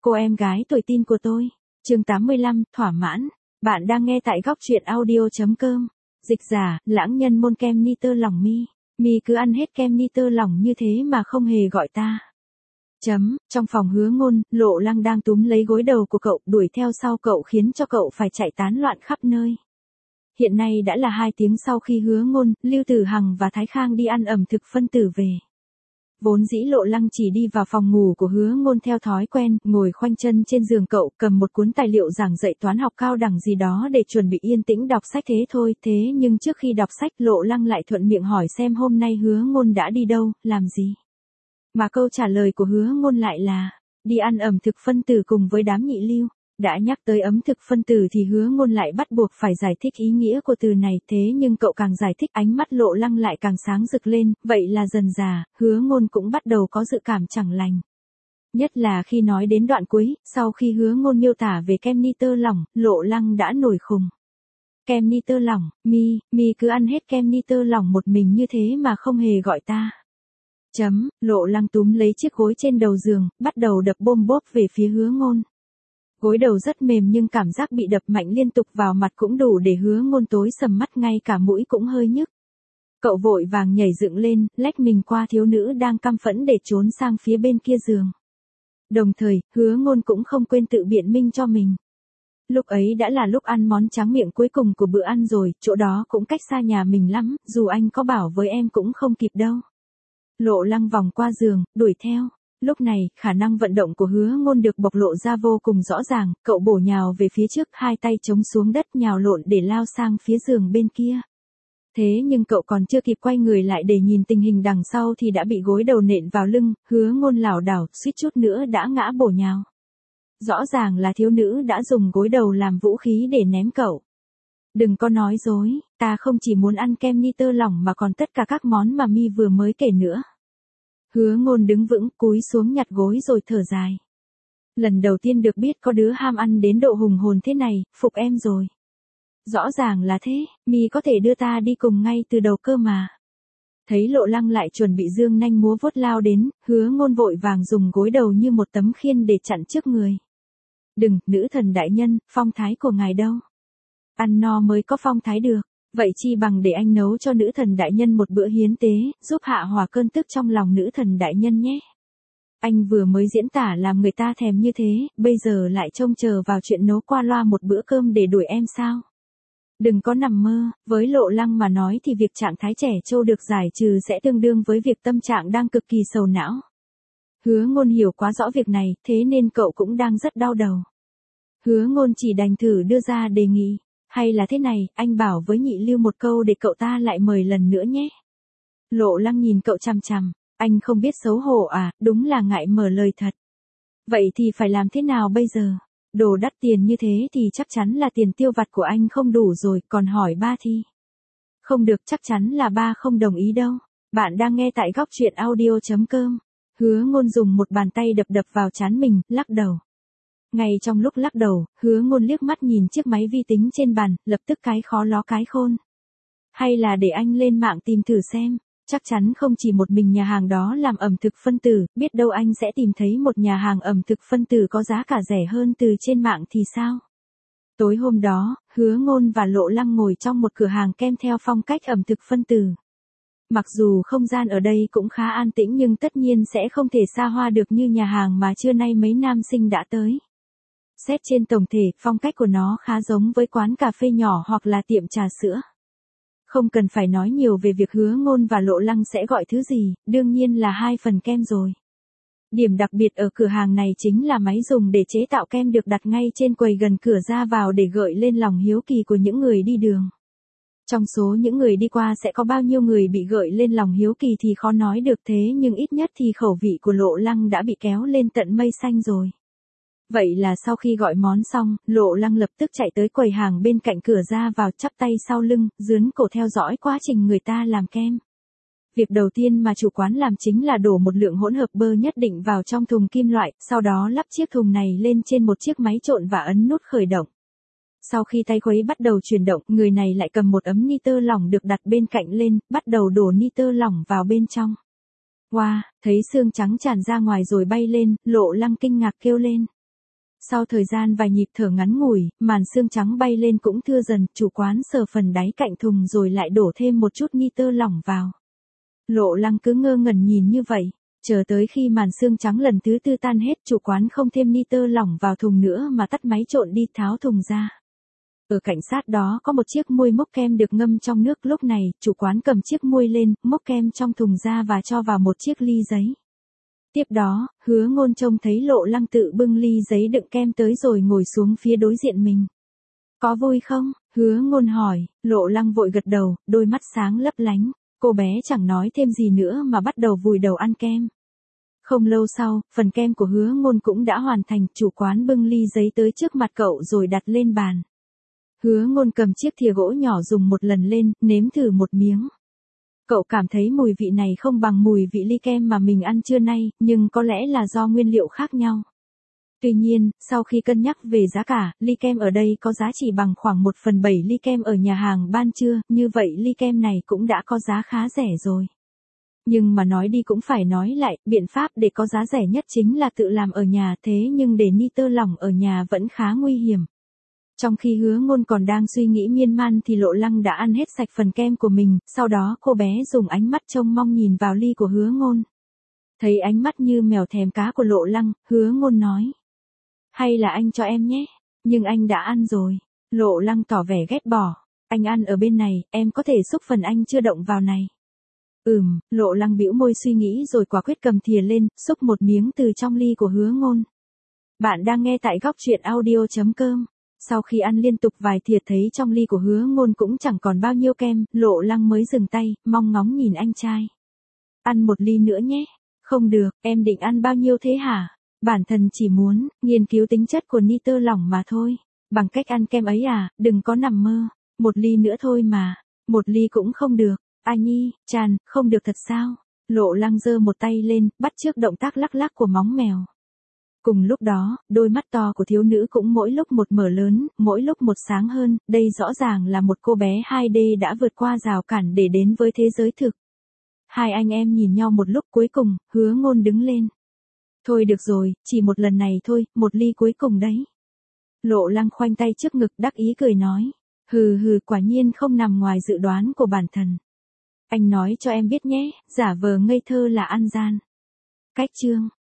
Cô em gái tuổi teen của tôi. Chương 85, thỏa mãn. Bạn đang nghe tại góc truyện audio.com. Dịch giả, lãng nhân môn kem nitơ lỏng mi. Mi cứ ăn hết kem nitơ lỏng như thế mà không hề gọi ta. Trong phòng Hứa Ngôn, Lộ Lăng đang túm lấy gối đầu của cậu, đuổi theo sau cậu khiến cho cậu phải chạy tán loạn khắp nơi. Hiện nay đã là 2 tiếng sau khi Hứa Ngôn, Lưu Tử Hằng và Thái Khang đi ăn ẩm thực phân tử về. Vốn dĩ Lộ Lăng chỉ đi vào phòng ngủ của Hứa Ngôn theo thói quen, ngồi khoanh chân trên giường cậu, cầm một cuốn tài liệu giảng dạy toán học cao đẳng gì đó để chuẩn bị yên tĩnh đọc sách thế thôi. Thế nhưng trước khi đọc sách Lộ Lăng lại thuận miệng hỏi xem hôm nay Hứa Ngôn đã đi đâu, làm gì. Mà câu trả lời của Hứa Ngôn lại là, đi ăn ẩm thực phân tử cùng với đám nhị lưu. Đã nhắc tới ẩm thực phân tử thì Hứa Ngôn lại bắt buộc phải giải thích ý nghĩa của từ này, thế nhưng cậu càng giải thích ánh mắt Lộ Lăng lại càng sáng rực lên, vậy là dần dà, Hứa Ngôn cũng bắt đầu có dự cảm chẳng lành. Nhất là khi nói đến đoạn cuối, sau khi Hứa Ngôn miêu tả về kem nitơ lỏng, Lộ Lăng đã nổi khùng. Kem nitơ lỏng, mi cứ ăn hết kem nitơ lỏng một mình như thế mà không hề gọi ta. Lộ Lăng túm lấy chiếc gối trên đầu giường, bắt đầu đập bôm bốp về phía Hứa Ngôn. Gối đầu rất mềm nhưng cảm giác bị đập mạnh liên tục vào mặt cũng đủ để Hứa Ngôn tối sầm mắt, ngay cả mũi cũng hơi nhức. Cậu vội vàng nhảy dựng lên, lách mình qua thiếu nữ đang căm phẫn để trốn sang phía bên kia giường. Đồng thời, Hứa Ngôn cũng không quên tự biện minh cho mình. Lúc ấy đã là lúc ăn món tráng miệng cuối cùng của bữa ăn rồi, chỗ đó cũng cách xa nhà mình lắm, dù anh có bảo với em cũng không kịp đâu. Lộ Lăng vòng qua giường, đuổi theo. Lúc này, khả năng vận động của Hứa Ngôn được bộc lộ ra vô cùng rõ ràng, cậu bổ nhào về phía trước, hai tay chống xuống đất nhào lộn để lao sang phía giường bên kia. Thế nhưng cậu còn chưa kịp quay người lại để nhìn tình hình đằng sau thì đã bị gối đầu nện vào lưng, Hứa Ngôn lảo đảo, suýt chút nữa đã ngã bổ nhào. Rõ ràng là thiếu nữ đã dùng gối đầu làm vũ khí để ném cậu. Đừng có nói dối, ta không chỉ muốn ăn kem nitơ lỏng mà còn tất cả các món mà mi vừa mới kể nữa. Hứa Ngôn đứng vững, cúi xuống nhặt gối rồi thở dài. Lần đầu tiên được biết có đứa ham ăn đến độ hùng hồn thế này, phục em rồi. Rõ ràng là thế, mi có thể đưa ta đi cùng ngay từ đầu cơ mà. Thấy Lộ Lăng lại chuẩn bị dương nanh múa vuốt lao đến, Hứa Ngôn vội vàng dùng gối đầu như một tấm khiên để chặn trước người. Đừng, nữ thần đại nhân, phong thái của ngài đâu? Ăn no mới có phong thái được. Vậy chi bằng để anh nấu cho nữ thần đại nhân một bữa hiến tế, giúp hạ hòa cơn tức trong lòng nữ thần đại nhân nhé. Anh vừa mới diễn tả làm người ta thèm như thế, bây giờ lại trông chờ vào chuyện nấu qua loa một bữa cơm để đuổi em sao? Đừng có nằm mơ, với Lộ Lăng mà nói thì việc trạng thái trẻ trâu được giải trừ sẽ tương đương với việc tâm trạng đang cực kỳ sầu não. Hứa Ngôn hiểu quá rõ việc này, thế nên cậu cũng đang rất đau đầu. Hứa Ngôn chỉ đành thử đưa ra đề nghị. Hay là thế này, anh bảo với nhị lưu một câu để cậu ta lại mời lần nữa nhé. Lộ Lăng nhìn cậu chằm chằm, anh không biết xấu hổ à, đúng là ngại mở lời thật. Vậy thì phải làm thế nào bây giờ? Đồ đắt tiền như thế thì chắc chắn là tiền tiêu vặt của anh không đủ rồi, còn hỏi ba thì. Không được, chắc chắn là ba không đồng ý đâu. Bạn đang nghe tại góc truyện audio.com. Hứa Ngôn dùng một bàn tay đập đập vào trán mình, lắc đầu. Ngay trong lúc lắc đầu, Hứa Ngôn liếc mắt nhìn chiếc máy vi tính trên bàn, lập tức cái khó ló cái khôn. Hay là để anh lên mạng tìm thử xem, chắc chắn không chỉ một mình nhà hàng đó làm ẩm thực phân tử, biết đâu anh sẽ tìm thấy một nhà hàng ẩm thực phân tử có giá cả rẻ hơn từ trên mạng thì sao? Tối hôm đó, Hứa Ngôn và Lộ Lăng ngồi trong một cửa hàng kem theo phong cách ẩm thực phân tử. Mặc dù không gian ở đây cũng khá an tĩnh nhưng tất nhiên sẽ không thể xa hoa được như nhà hàng mà trưa nay mấy nam sinh đã tới. Xét trên tổng thể, phong cách của nó khá giống với quán cà phê nhỏ hoặc là tiệm trà sữa. Không cần phải nói nhiều về việc Hứa Ngôn và Lộ Lăng sẽ gọi thứ gì, đương nhiên là 2 phần kem rồi. Điểm đặc biệt ở cửa hàng này chính là máy dùng để chế tạo kem được đặt ngay trên quầy gần cửa ra vào để gợi lên lòng hiếu kỳ của những người đi đường. Trong số những người đi qua sẽ có bao nhiêu người bị gợi lên lòng hiếu kỳ thì khó nói được, thế nhưng ít nhất thì khẩu vị của Lộ Lăng đã bị kéo lên tận mây xanh rồi. Vậy là sau khi gọi món xong, Lộ Lăng lập tức chạy tới quầy hàng bên cạnh cửa ra vào, chắp tay sau lưng, dướn cổ theo dõi quá trình người ta làm kem. Việc đầu tiên mà chủ quán làm chính là đổ một lượng hỗn hợp bơ nhất định vào trong thùng kim loại, sau đó lắp chiếc thùng này lên trên một chiếc máy trộn và ấn nút khởi động. Sau khi tay khuấy bắt đầu chuyển động, người này lại cầm một ấm nitơ lỏng được đặt bên cạnh lên, bắt đầu đổ nitơ lỏng vào bên trong. Wow, thấy xương trắng tràn ra ngoài rồi bay lên, Lộ Lăng kinh ngạc kêu lên. Sau thời gian vài nhịp thở ngắn ngủi, màn xương trắng bay lên cũng thưa dần, chủ quán sờ phần đáy cạnh thùng rồi lại đổ thêm một chút nitơ lỏng vào. Lộ Lăng cứ ngơ ngẩn nhìn như vậy, chờ tới khi màn xương trắng lần thứ tư tan hết, chủ quán không thêm nitơ lỏng vào thùng nữa mà tắt máy trộn đi tháo thùng ra. Ở cạnh sát đó có một chiếc muôi mốc kem được ngâm trong nước, lúc này, chủ quán cầm chiếc muôi lên, mốc kem trong thùng ra và cho vào một chiếc ly giấy. Tiếp đó, Hứa Ngôn trông thấy Lộ Lăng tự bưng ly giấy đựng kem tới rồi ngồi xuống phía đối diện mình. Có vui không? Hứa Ngôn hỏi, Lộ Lăng vội gật đầu, đôi mắt sáng lấp lánh, cô bé chẳng nói thêm gì nữa mà bắt đầu vùi đầu ăn kem. Không lâu sau, phần kem của Hứa Ngôn cũng đã hoàn thành, chủ quán bưng ly giấy tới trước mặt cậu rồi đặt lên bàn. Hứa Ngôn cầm chiếc thìa gỗ nhỏ dùng một lần lên, nếm thử một miếng. Cậu cảm thấy mùi vị này không bằng mùi vị ly kem mà mình ăn trưa nay, nhưng có lẽ là do nguyên liệu khác nhau. Tuy nhiên, sau khi cân nhắc về giá cả, ly kem ở đây có giá chỉ bằng khoảng 1/7 ly kem ở nhà hàng ban trưa, như vậy ly kem này cũng đã có giá khá rẻ rồi. Nhưng mà nói đi cũng phải nói lại, biện pháp để có giá rẻ nhất chính là tự làm ở nhà, thế nhưng để nitơ lỏng ở nhà vẫn khá nguy hiểm. Trong khi Hứa Ngôn còn đang suy nghĩ miên man thì Lộ Lăng đã ăn hết sạch phần kem của mình, sau đó cô bé dùng ánh mắt trông mong nhìn vào ly của Hứa Ngôn. Thấy ánh mắt như mèo thèm cá của Lộ Lăng, Hứa Ngôn nói. Hay là anh cho em nhé, nhưng anh đã ăn rồi. Lộ Lăng tỏ vẻ ghét bỏ. Anh ăn ở bên này, em có thể xúc phần anh chưa động vào này. Lộ Lăng bĩu môi suy nghĩ rồi quả quyết cầm thìa lên, xúc một miếng từ trong ly của Hứa Ngôn. Bạn đang nghe tại góc truyện audio.com. Sau khi ăn liên tục vài thìa thấy trong ly của Hứa Ngôn cũng chẳng còn bao nhiêu kem, Lộ Lăng mới dừng tay, mong ngóng nhìn anh trai. Ăn một ly nữa nhé. Không được, em định ăn bao nhiêu thế hả? Bản thân chỉ muốn nghiên cứu tính chất của nitơ lỏng mà thôi. Bằng cách ăn kem ấy à, đừng có nằm mơ. Một ly nữa thôi mà. Một ly cũng không được. À nhi, Tràn, không được thật sao? Lộ Lăng giơ một tay lên, bắt chước động tác lắc lắc của móng mèo. Cùng lúc đó, đôi mắt to của thiếu nữ cũng mỗi lúc một mở lớn, mỗi lúc một sáng hơn, đây rõ ràng là một cô bé 2D đã vượt qua rào cản để đến với thế giới thực. Hai anh em nhìn nhau một lúc, cuối cùng, Hứa Ngôn đứng lên. Thôi được rồi, chỉ một lần này thôi, một ly cuối cùng đấy. Lộ Lăng khoanh tay trước ngực đắc ý cười nói. Hừ, quả nhiên không nằm ngoài dự đoán của bản thân. Anh nói cho em biết nhé, giả vờ ngây thơ là ăn gian. Cách chương